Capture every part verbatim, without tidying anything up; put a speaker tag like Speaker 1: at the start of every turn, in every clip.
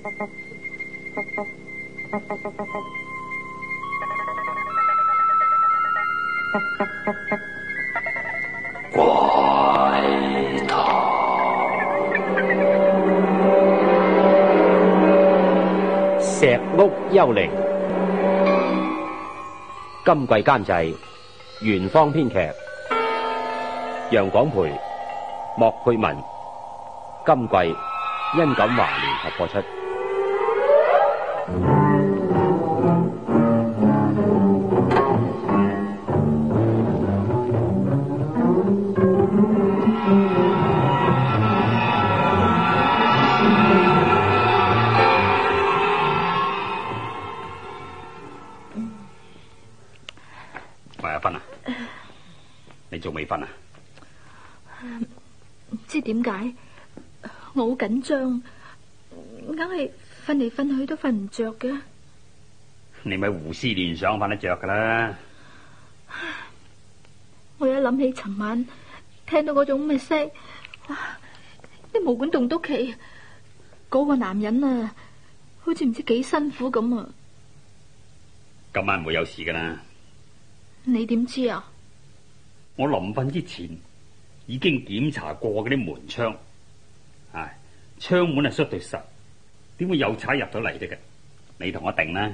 Speaker 1: 怪談石屋幽靈，今季監製袁方編劇，楊廣培、莫佩文，今季殷錦華聯合播出。
Speaker 2: 喂，阿芬啊，你仲未瞓啊？
Speaker 3: 唔知點解我好緊張，硬係瞓嚟瞓去都瞓唔着嘅。
Speaker 2: 你咪胡思亂想瞓得着噶啦。
Speaker 3: 我一諗起尋晚聽到嗰種咩聲，哇！啲毛管戙篤企，嗰個男人啊，好似唔知幾辛苦咁啊。
Speaker 2: 今晚唔會有事噶啦。
Speaker 3: 你點知啊？
Speaker 2: 我臨瞓之前已經檢查過嗰啲門窗，唉，窗門係摔到實，點會有賊入到嚟嘅？你同我定啦。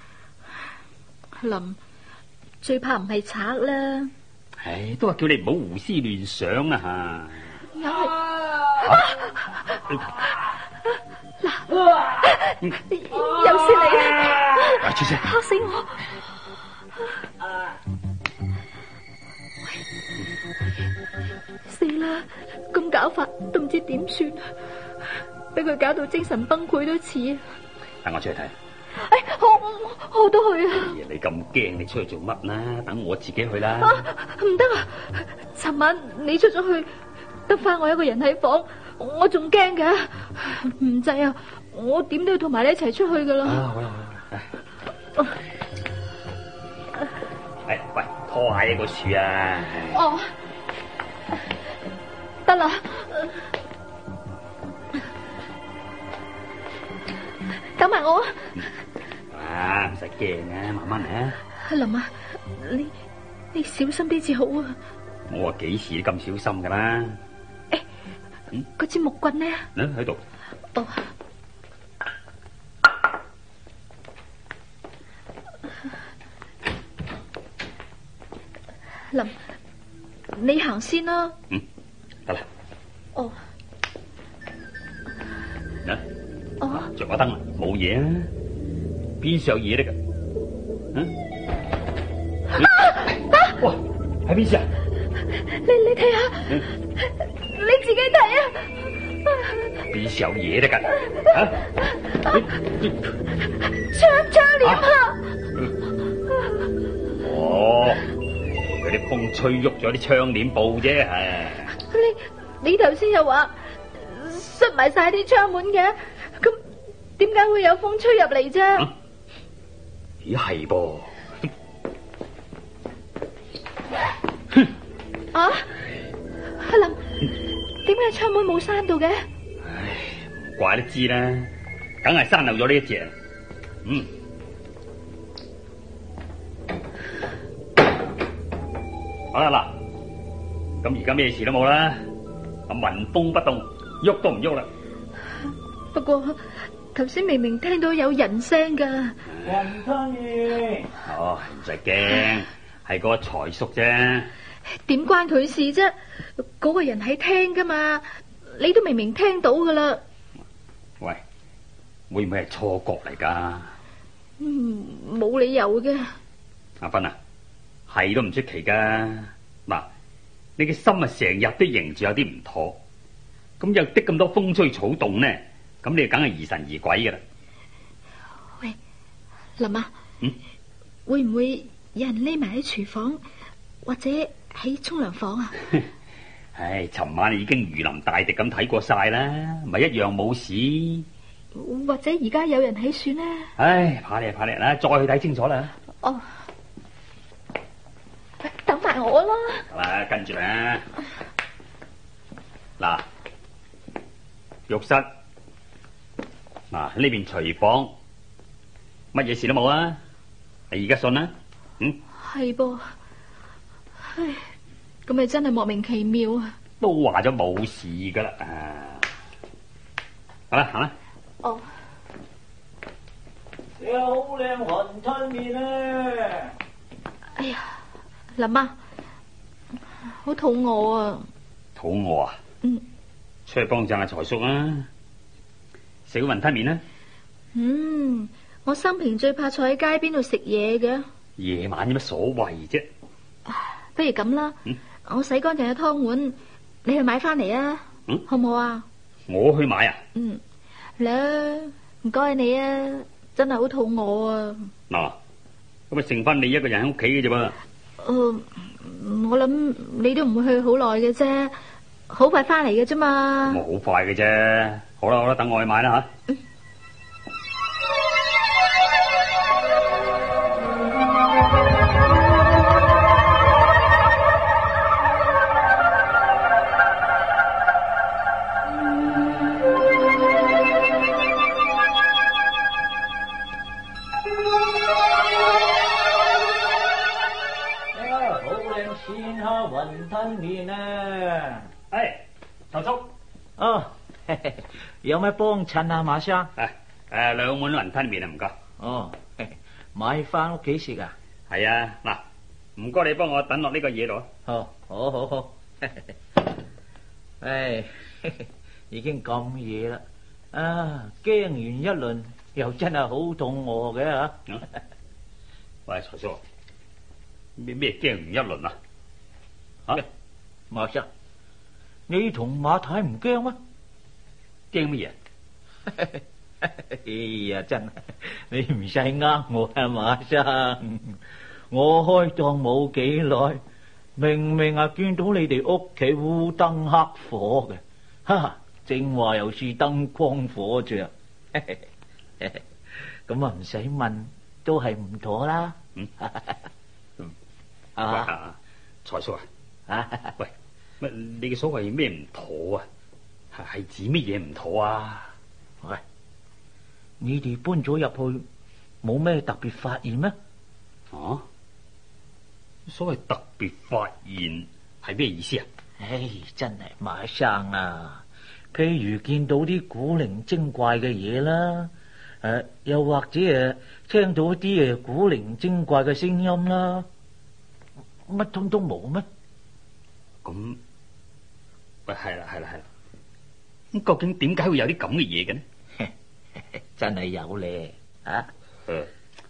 Speaker 3: 林，最怕唔係賊啦。
Speaker 2: 唉，都話叫你唔好胡思亂想啊吓。
Speaker 3: 有係嗱，有事嚟啦！
Speaker 2: 出聲，
Speaker 3: 嚇死我！死啦！咁搞法都唔知點算，俾佢搞到精神崩潰都似。
Speaker 2: 等我出去睇。
Speaker 3: 哎，我我我都去啊！
Speaker 2: 你咁驚，你出去做乜啦？等我自己去啦。
Speaker 3: 唔得啊！尋晚你出咗去，得翻我一個人喺房，我仲驚噶。唔制啊！我點都要同埋你一齊出去噶啦。
Speaker 2: 啊，好啦好啦。哎，喂，拖鞋個樹啊！
Speaker 3: 哦，得啦，等埋我。
Speaker 2: 啊，唔使驚啊，慢慢嚟啊。
Speaker 3: 阿林啊，你你小心啲至好啊。
Speaker 2: 我話幾時都咁小心噶啦。
Speaker 3: 誒，嗯，嗰支木棍呢？
Speaker 2: 嗯，喺度。
Speaker 3: 哦。林，你行先啦。
Speaker 2: 嗯，得啦。
Speaker 3: 哦。
Speaker 2: 嗱，
Speaker 3: 哦，
Speaker 2: 着個燈啦，冇嘢啊，邊時有嘢嚟噶？嗯？哇，喺邊時啊？
Speaker 3: 你你睇下，嗯，你自己睇啊！
Speaker 2: 邊時有嘢嚟噶？啊？
Speaker 3: 窗窗簾啊！
Speaker 2: 哦。佢啲風吹喐咗啲窗簾布啫，係。
Speaker 3: 你你頭先又話塞埋晒啲窗門嘅，咁點解會有風吹入嚟啫？
Speaker 2: 咦，係噃。
Speaker 3: 啊，阿林，點解窗門冇閂到嘅？
Speaker 2: 唉，唔怪得知啦，梗係閂漏咗呢一隻。嗯。好啦嗱，咁而家咩事都冇啦，咁聞風不動，喐都唔喐啦。
Speaker 3: 不過頭先明明聽到有人聲噶。
Speaker 4: 人生意。
Speaker 2: 哦，唔使驚，係個財叔啫。
Speaker 3: 點關佢事啫？嗰個人喺廳噶嘛，你都明明聽到噶啦。
Speaker 2: 喂，會唔會係錯覺嚟噶？
Speaker 3: 嗯，冇理由嘅。
Speaker 2: 阿芬啊，係都唔出奇噶。嗱，你嘅心啊，成日都迎住有啲唔妥，咁有啲咁多風吹草動呢，咁你梗係疑神疑鬼噶啦。
Speaker 3: 喂，林啊，
Speaker 2: 嗯，
Speaker 3: 會唔會有人匿埋喺廚房或者喺沖涼房啊？
Speaker 2: 唉，尋晚已經如臨大敵咁睇過晒啦，咪一樣冇事。
Speaker 3: 或者而家有人喺船呢？
Speaker 2: 唉，怕你怕你啦，再去睇清楚啦。
Speaker 3: 哦。等埋我啦！
Speaker 2: 好啦，跟住啦。嗱，浴室、 嗱，呢邊廚房乜嘢事都冇啊！你而家信啦，嗯？
Speaker 3: 係噃，唉，咁咪真係莫名其妙啊！
Speaker 2: 都話咗冇事噶啦，啊！好啦，行啦。
Speaker 3: 哦。
Speaker 4: 食好靚雲吞麵啊！
Speaker 3: 哎呀，林媽，好肚餓啊！
Speaker 2: 肚餓啊？
Speaker 3: 嗯。
Speaker 2: 出去幫襯下財叔啊！食個雲吞麵啦。
Speaker 3: 嗯，我生平最怕坐喺街邊度食嘢嘅。
Speaker 2: 夜晚有乜所謂啫？
Speaker 3: 不如咁啦，
Speaker 2: 嗯、
Speaker 3: 我洗乾淨嘅湯碗，你去買翻嚟啊，
Speaker 2: 嗯、
Speaker 3: 好唔好啊？
Speaker 2: 我去買啊？
Speaker 3: 嗯，啦，唔該你啊，真係好肚餓啊！
Speaker 2: 嗱，咁咪剩翻你一個人喺屋企嘅啫噃。
Speaker 3: 誒、呃，我諗你都唔會去好耐嘅啫，好快翻嚟嘅啫嘛。
Speaker 2: 咁好快嘅啫。好啦好啦，等我去買啦吓。嗯
Speaker 4: 雲吞麵啊！
Speaker 2: 哎，頭叔，
Speaker 4: 哦，嘿嘿有咩幫襯啊，馬生？
Speaker 2: 誒誒，兩碗雲吞麵啊，唔該。
Speaker 4: 哦，嘿嘿買翻屋企食啊？
Speaker 2: 係啊，嗱，唔該你幫我等落呢個嘢度啊。
Speaker 4: 好，好好好。唉，已經咁夜啦，啊，驚完一輪，又真係好肚餓嘅吓。
Speaker 2: 嗯、喂，財叔，咩咩驚完一輪啊？啊，
Speaker 4: 馬生，你同馬太唔驚咩？
Speaker 2: 驚乜嘢？
Speaker 4: 哎呀，真係你唔使呃我啊，馬生。我開檔冇幾耐，明明啊見到你哋屋企烏燈黑火嘅，哈，正話又是燈光火著。咁啊唔使問，都係唔妥啦。
Speaker 2: 嗯，
Speaker 4: 啊，
Speaker 2: 財叔啊。啊！喂，乜你嘅所謂咩唔妥啊？係係指乜嘢唔妥啊？
Speaker 4: 喂，你哋搬咗入去，冇咩特別發現咩？
Speaker 2: 啊？所謂特別發現係咩意思啊？
Speaker 4: 唉，真係馬生啊！譬如見到啲古靈精怪嘅嘢啦，誒、啊，又或者誒聽到啲誒古靈精怪嘅聲音啦，乜通通冇咩？
Speaker 2: 咁，喂，係啦係啦係啦，咁究竟點解會有啲咁嘅嘢嘅呢？
Speaker 4: 真係有咧，啊！
Speaker 2: 誒，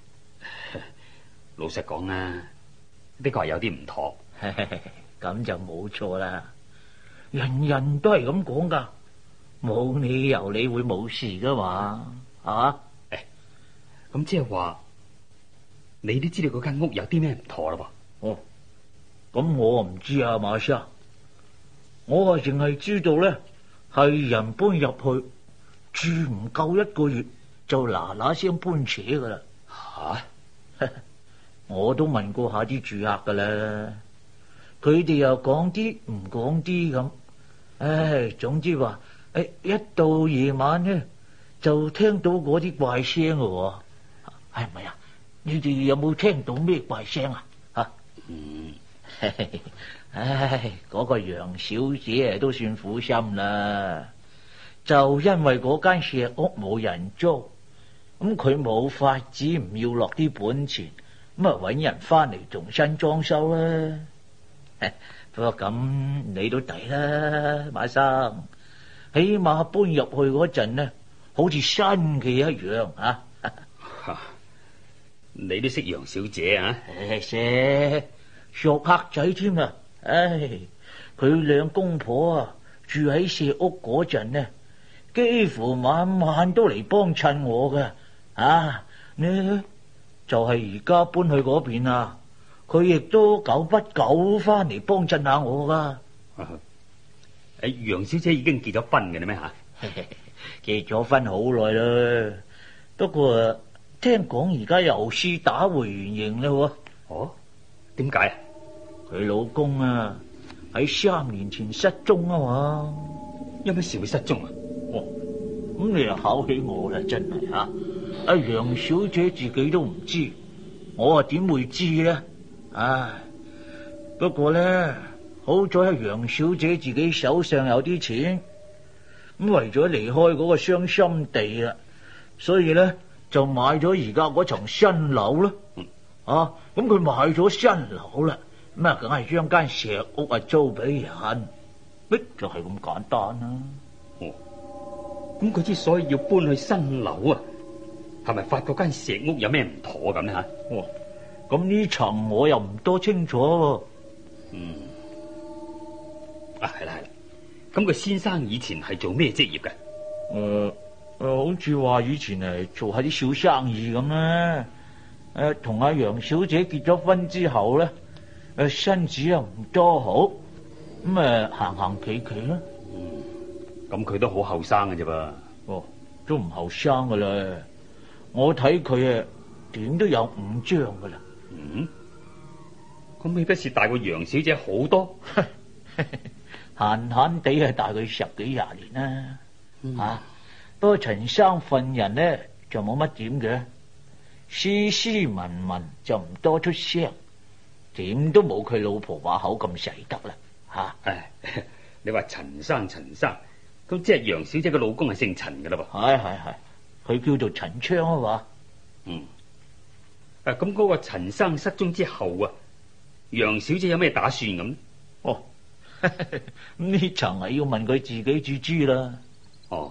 Speaker 2: 老實講啊，的確係有啲唔妥。
Speaker 4: 咁就冇錯啦，人人都係咁講噶，冇理由你會冇事噶嘛，啊？
Speaker 2: 誒，咁即係話，你都知道嗰間屋有啲咩唔妥啦噃？
Speaker 4: 哦。咁我唔知啊，馬生，我啊淨係知道咧，係人搬入去住唔夠一個月就嗱嗱聲搬扯噶啦。吓，我都問過下啲住客噶啦，佢哋又講啲唔講啲咁。唉，總之話誒，一到夜晚咧就聽到嗰啲怪聲噶。係咪啊？你哋有冇聽到咩怪聲啊？吓，嗯。唉，嗰、那個楊小姐都算苦心啦，就因為嗰間石屋冇人租，咁佢冇法子唔要落啲本錢，咁啊搵人翻嚟重新裝修啦。不過咁你都抵啦，馬生，起碼搬入去嗰陣呢，好似新嘅一樣啊！
Speaker 2: 你都識楊小姐啊？
Speaker 4: 誒，識。熟客仔添啊！唉，佢兩公婆啊住喺石屋嗰陣呢，幾乎晚晚都嚟幫襯我噶。啊，呢就係而家搬去嗰邊啊，佢亦都久不久翻嚟幫襯下我噶。
Speaker 2: 誒，楊小姐已經結咗婚嘅啦咩吓？
Speaker 4: 結咗婚好耐啦，不過聽講而家又試打回原形啦。
Speaker 2: 哦，點解啊？
Speaker 4: 佢老公啊喺三年前失蹤啊嘛。
Speaker 2: 有咩事會失蹤啊？
Speaker 4: 哦， 咁你又考起我啦，真係吓！阿楊小姐自己都唔知，我啊點會知呢？唉，不過咧，好在阿楊小姐自己手上有啲錢，咁為咗離開嗰個傷心地啦，所以咧就買咗而家嗰層新樓啦。
Speaker 2: 嗯、
Speaker 4: 啊，咁佢買咗新樓啦，咁啊梗係將間石屋啊租俾人，逼就係咁簡單啦。
Speaker 2: 哦，咁佢之所以要搬去新樓啊，係咪發覺間石屋有咩唔妥咁呢？吓？
Speaker 4: 哦，咁呢層我又唔多清楚。
Speaker 2: 嗯，啊係啦係啦，咁佢先生以前係做咩職業嘅？
Speaker 4: 誒誒，好似話以前係做下啲小生意咁啦。誒，同阿楊小姐結咗婚之後咧，誒身子又唔多好，咁誒行行企企啦。
Speaker 2: 嗯，咁佢都好後生嘅啫噃。
Speaker 4: 哦，都唔後生噶啦，我睇佢啊，點都有五張噶啦。
Speaker 2: 嗯，咁豈不是大過楊小姐好多？
Speaker 4: 閒閒地係大佢十幾廿年啦。
Speaker 2: 嗯、
Speaker 4: 啊，不過陳生份人咧就冇乜點嘅，斯斯文文就唔多出聲，點都冇佢老婆話口咁使得啦。吓、啊，
Speaker 2: 唉，你話陳生陳生，咁即係楊小姐嘅老公係姓陳噶啦噃。
Speaker 4: 係係係，佢叫做陳昌啊嘛。
Speaker 2: 嗯，誒，咁嗰個陳生失蹤之後啊，楊小姐有咩打算咁？
Speaker 4: 哦，呢層係要問佢自己至知啦。
Speaker 2: 哦。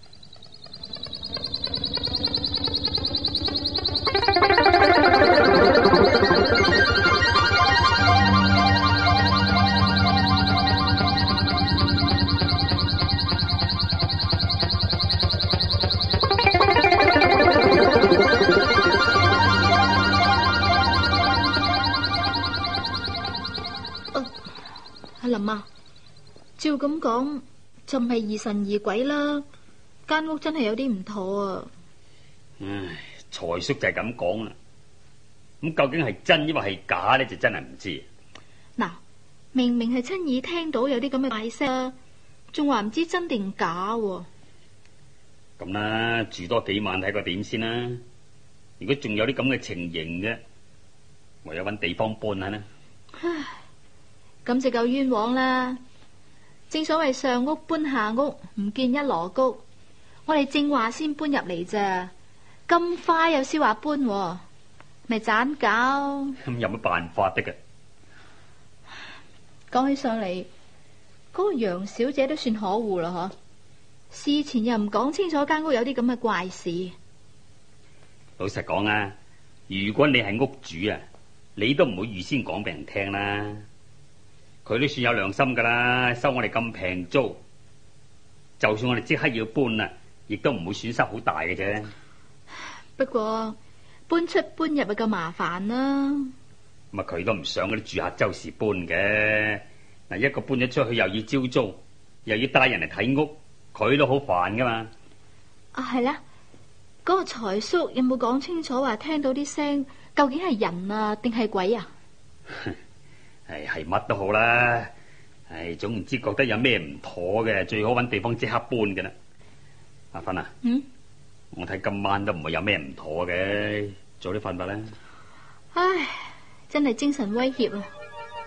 Speaker 3: 阿林啊，照咁講就唔係疑神疑鬼啦，間屋真係有啲唔妥啊！
Speaker 2: 唉，財叔就係咁講啦。咁究竟係真抑或係假咧，就真係唔知。
Speaker 3: 嗱，明明係親耳聽到有啲咁嘅怪聲，仲話唔知真定假啊。
Speaker 2: 咁啦，住多幾晚睇個點先啦。如果仲有啲咁嘅情形嘅，唯有搵地方搬下啦。
Speaker 3: 唉，咁就夠冤枉啦！正所謂上屋搬下屋，唔見一鑼谷。我哋正話先搬入嚟咋，咁快又先話搬，咪盞搞。
Speaker 2: 咁有乜辦法得嘅？
Speaker 3: 講起上嚟，嗰個楊小姐都算可惡啦，嗬！事前又唔講清楚間屋有啲咁嘅怪事。
Speaker 2: 老實講啊，如果你係屋主啊，你都唔會預先講俾人聽啦。佢都算有良心噶啦，收我哋咁平租，就算我哋即刻要搬啊，亦都唔會損失好大嘅啫。
Speaker 3: 不過搬出搬入咪夠麻煩啦。
Speaker 2: 咁啊，佢都唔想嗰啲住客周時搬嘅。嗱，一個搬咗出去又要招租，又要帶人嚟睇屋，佢都好煩噶嘛。
Speaker 3: 啊，係啦，嗰個財叔有冇講清楚話聽到啲聲究竟係人啊定係鬼啊？
Speaker 2: 係係乜都好啦，係總唔知覺得有咩唔妥嘅，最好搵地方即刻搬嘅啦。阿芬啊，
Speaker 3: 嗯，
Speaker 2: 我睇今晚都唔會有咩唔妥嘅，早啲瞓吧啦。
Speaker 3: 唉，真係精神威脅啊！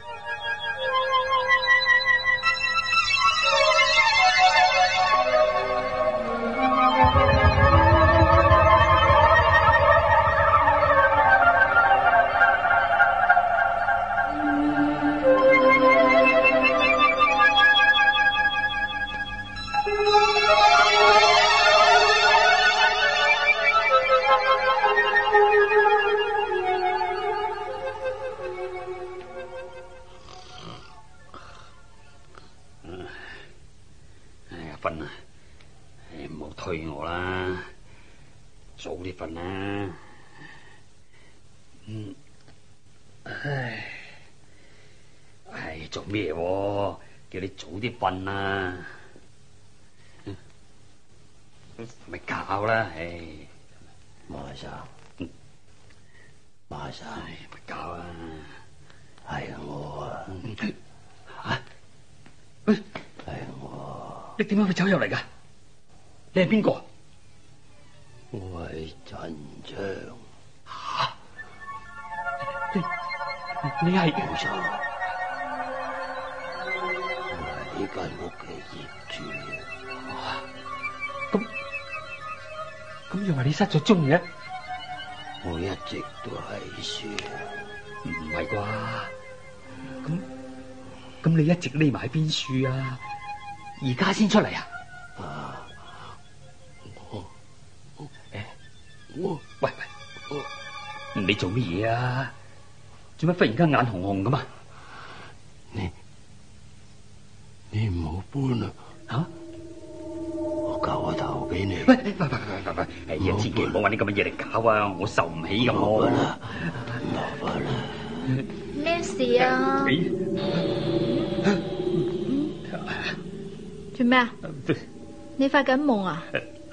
Speaker 2: 推我啦，早啲瞓啦。嗯，唉，唉，做咩？叫你早啲瞓啦，咪覺啦。唉，
Speaker 5: 馬生，
Speaker 2: 嗯，
Speaker 5: 馬生，
Speaker 2: 咪覺啦。
Speaker 5: 係我啊，
Speaker 2: 吓，
Speaker 5: 係我。
Speaker 2: 你點解會走入嚟噶？ 你係邊個？
Speaker 5: 我係陳昌。
Speaker 2: 吓？你你係？
Speaker 5: 冇錯，我係呢間屋嘅業主。
Speaker 2: 咁咁又話你失咗蹤嘅？
Speaker 5: 我一直都喺樹。
Speaker 2: 唔係啩？咁咁你一直匿埋喺邊樹啊？而家先出嚟啊？
Speaker 5: 啊！我我
Speaker 2: 誒，
Speaker 5: 我
Speaker 2: 喂喂，你做乜嘢啊？做乜忽然間眼紅紅咁啊？
Speaker 5: 你你唔好搬啦！
Speaker 2: 吓？
Speaker 5: 我救個頭俾你。
Speaker 2: 喂喂喂喂喂喂！哎呀，千祈唔好搵啲咁嘅嘢嚟搞啊！我受唔起咁
Speaker 5: 麻
Speaker 2: 喎。
Speaker 5: 煩啦，麻煩啦。
Speaker 3: 咩事啊？做咩啊？你發緊夢啊？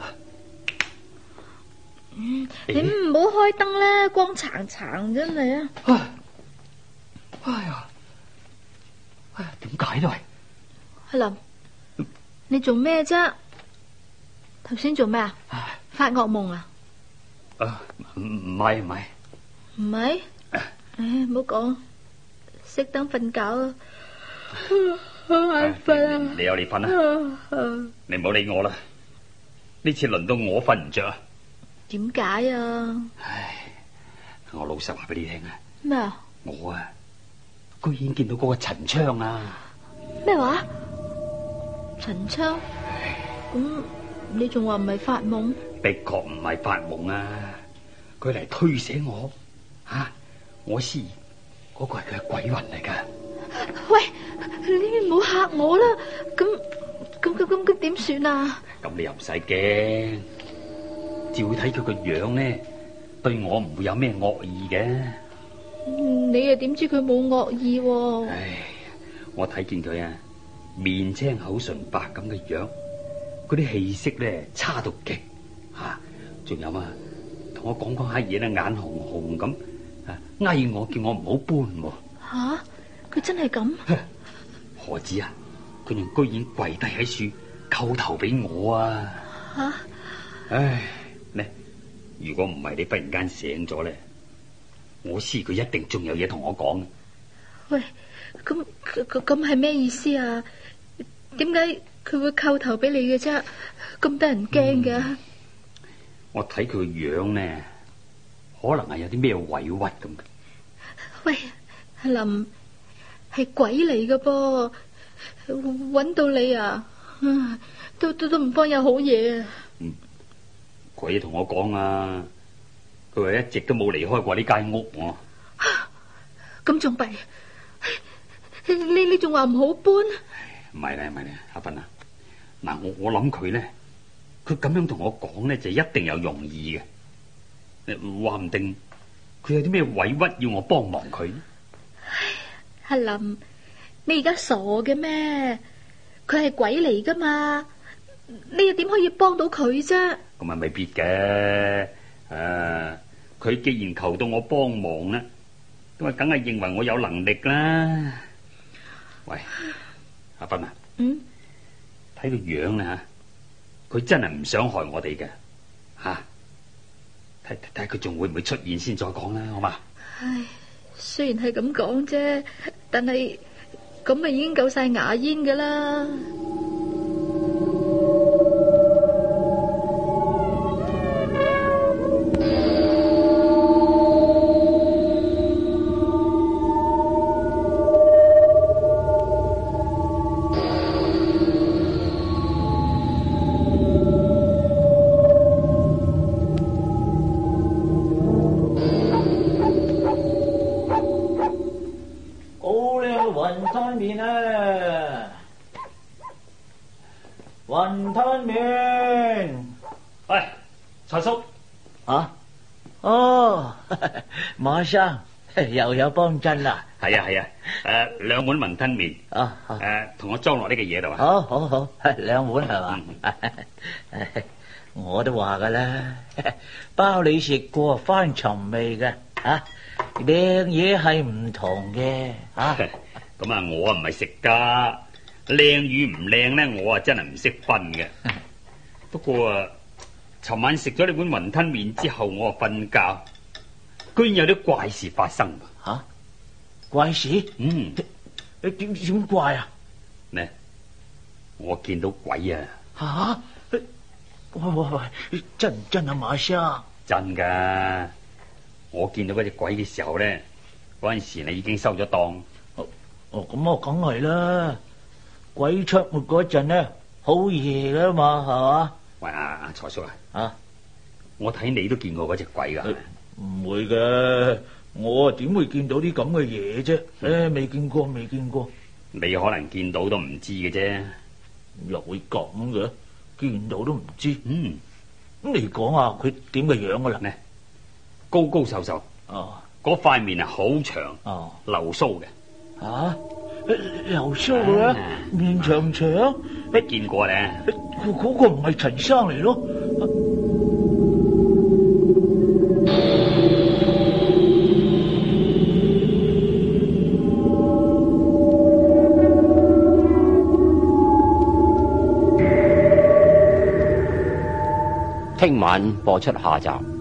Speaker 3: 嗯，你唔好開燈啦，光殘殘真係啊！
Speaker 2: 哎呀，哎呀，點解都係？
Speaker 3: 阿林，你做咩啫？頭先做咩啊？發噩夢啊？
Speaker 2: 啊，唔唔係唔係，
Speaker 3: 唔係？唉，唔好講，熄燈瞓覺啊！好眼瞓啊！
Speaker 2: 你有你瞓啦，你唔好理我啦。呢次輪到我瞓唔着啊！
Speaker 3: 點解啊？
Speaker 2: 唉，我老實話俾你聽啊！
Speaker 3: 咩啊？
Speaker 2: 我啊，居然見到嗰個陳昌啊！
Speaker 3: 咩話？陳昌？咁你仲話唔係發夢？
Speaker 2: 的確唔係發夢啊！佢嚟推醒我，吓、啊、我思嗰、嗰個係佢嘅鬼魂嚟噶。
Speaker 3: 喂，你唔好嚇我啦！咁咁咁咁咁點算啊？
Speaker 2: 咁你又唔使驚，照睇佢個樣咧，對我唔會有咩惡意嘅。
Speaker 3: 你又點知佢冇惡意喎？
Speaker 2: 唉，我睇見佢啊，面青口唇白咁嘅樣，嗰啲氣息咧差到極吓，仲有啊，同我講講下嘢咧，眼紅紅咁，啊，嗌我叫我唔好搬喎。
Speaker 3: 吓，佢真係咁？
Speaker 2: 何止啊，佢仲居然跪低喺樹叩頭俾我啊！
Speaker 3: 吓，
Speaker 2: 唉，呢，如果唔係你忽然間醒咗咧，我知佢一定仲有嘢同我講。
Speaker 3: 喂，咁咁咁係咩意思啊？點解佢會叩頭俾你嘅啫？咁得人驚嘅。
Speaker 2: 嗯，我睇佢個樣呢，可能係有啲咩委屈咁。
Speaker 3: 喂，阿林係鬼嚟嘅噃，搵到你啊！都都都唔方有好嘢啊！
Speaker 2: 嗯，鬼同我講啊，佢話一直都冇離開過呢間屋喎。
Speaker 3: 咁仲弊？你你仲話唔好搬？
Speaker 2: 唔係咧，唔係咧，阿芬啊，嗱，我我諗佢咧，佢咁樣同我講咧，就一定有用意嘅。話唔定佢有啲咩委屈要我幫忙佢。
Speaker 3: 阿林，你而家傻嘅咩？佢係鬼嚟噶嘛？你又點可以幫到佢啫？
Speaker 2: 咁啊，未必嘅。誒，佢既然求到我幫忙啦，咁啊，梗係認為我有能力啦。喂，阿芬啊，
Speaker 3: 嗯，
Speaker 2: 睇個樣咧吓，佢真係唔想害我哋嘅吓。睇睇佢仲會唔會出現先再講啦，好嘛？
Speaker 3: 唉，雖然係咁講啫，但係咁咪已經夠晒牙煙噶啦。
Speaker 4: 雲吞麵，
Speaker 2: 喂，財叔，
Speaker 4: 啊，哦，馬生又有幫襯啦。
Speaker 2: 係啊係啊，誒，兩碗雲吞麵，
Speaker 4: 啊，
Speaker 2: 誒，同我裝落呢個嘢度啊。
Speaker 4: 好，好，好，兩碗係嘛？我都話噶啦，包你食過翻尋味嘅，啊，靚嘢係唔同嘅，啊，
Speaker 2: 咁啊，我啊唔係食家。靚與唔靚咧，我啊真係唔識分嘅。 不過啊，尋晚食咗你碗雲吞麵之後，我啊瞓覺，居然有啲怪事發生。
Speaker 4: 吓、啊？怪事？
Speaker 2: 嗯，
Speaker 4: 你點點怪啊？
Speaker 2: 咩？我見到鬼啊！
Speaker 4: 吓、啊？喂喂喂，真唔真啊，馬生？
Speaker 2: 真噶！我見到嗰隻鬼嘅時候咧，嗰陣時你已經收咗檔。
Speaker 4: 哦，咁我梗係啦。鬼出沒嗰陣呢，好夜噶嘛，係嘛？
Speaker 2: 喂，阿阿財叔啊，
Speaker 4: 啊，
Speaker 2: 我睇你都見過嗰隻鬼噶。
Speaker 4: 唔會嘅，我啊點會見到啲咁嘅嘢啫？誒，未見過，未見過。
Speaker 2: 你可能見到都唔知嘅啫。
Speaker 4: 又會咁嘅？見到都唔知。
Speaker 2: 嗯，
Speaker 4: 咁你講下佢點嘅樣噶啦？
Speaker 2: 呢，高高瘦瘦。
Speaker 4: 哦，
Speaker 2: 嗰塊面係好長。
Speaker 4: 哦，
Speaker 2: 留鬚嘅。
Speaker 4: 啊，留鬚嘅咩？面長長，
Speaker 2: 你見過咧？
Speaker 4: 嗰嗰個唔係陳生嚟咯。
Speaker 1: 聽晚播出下集。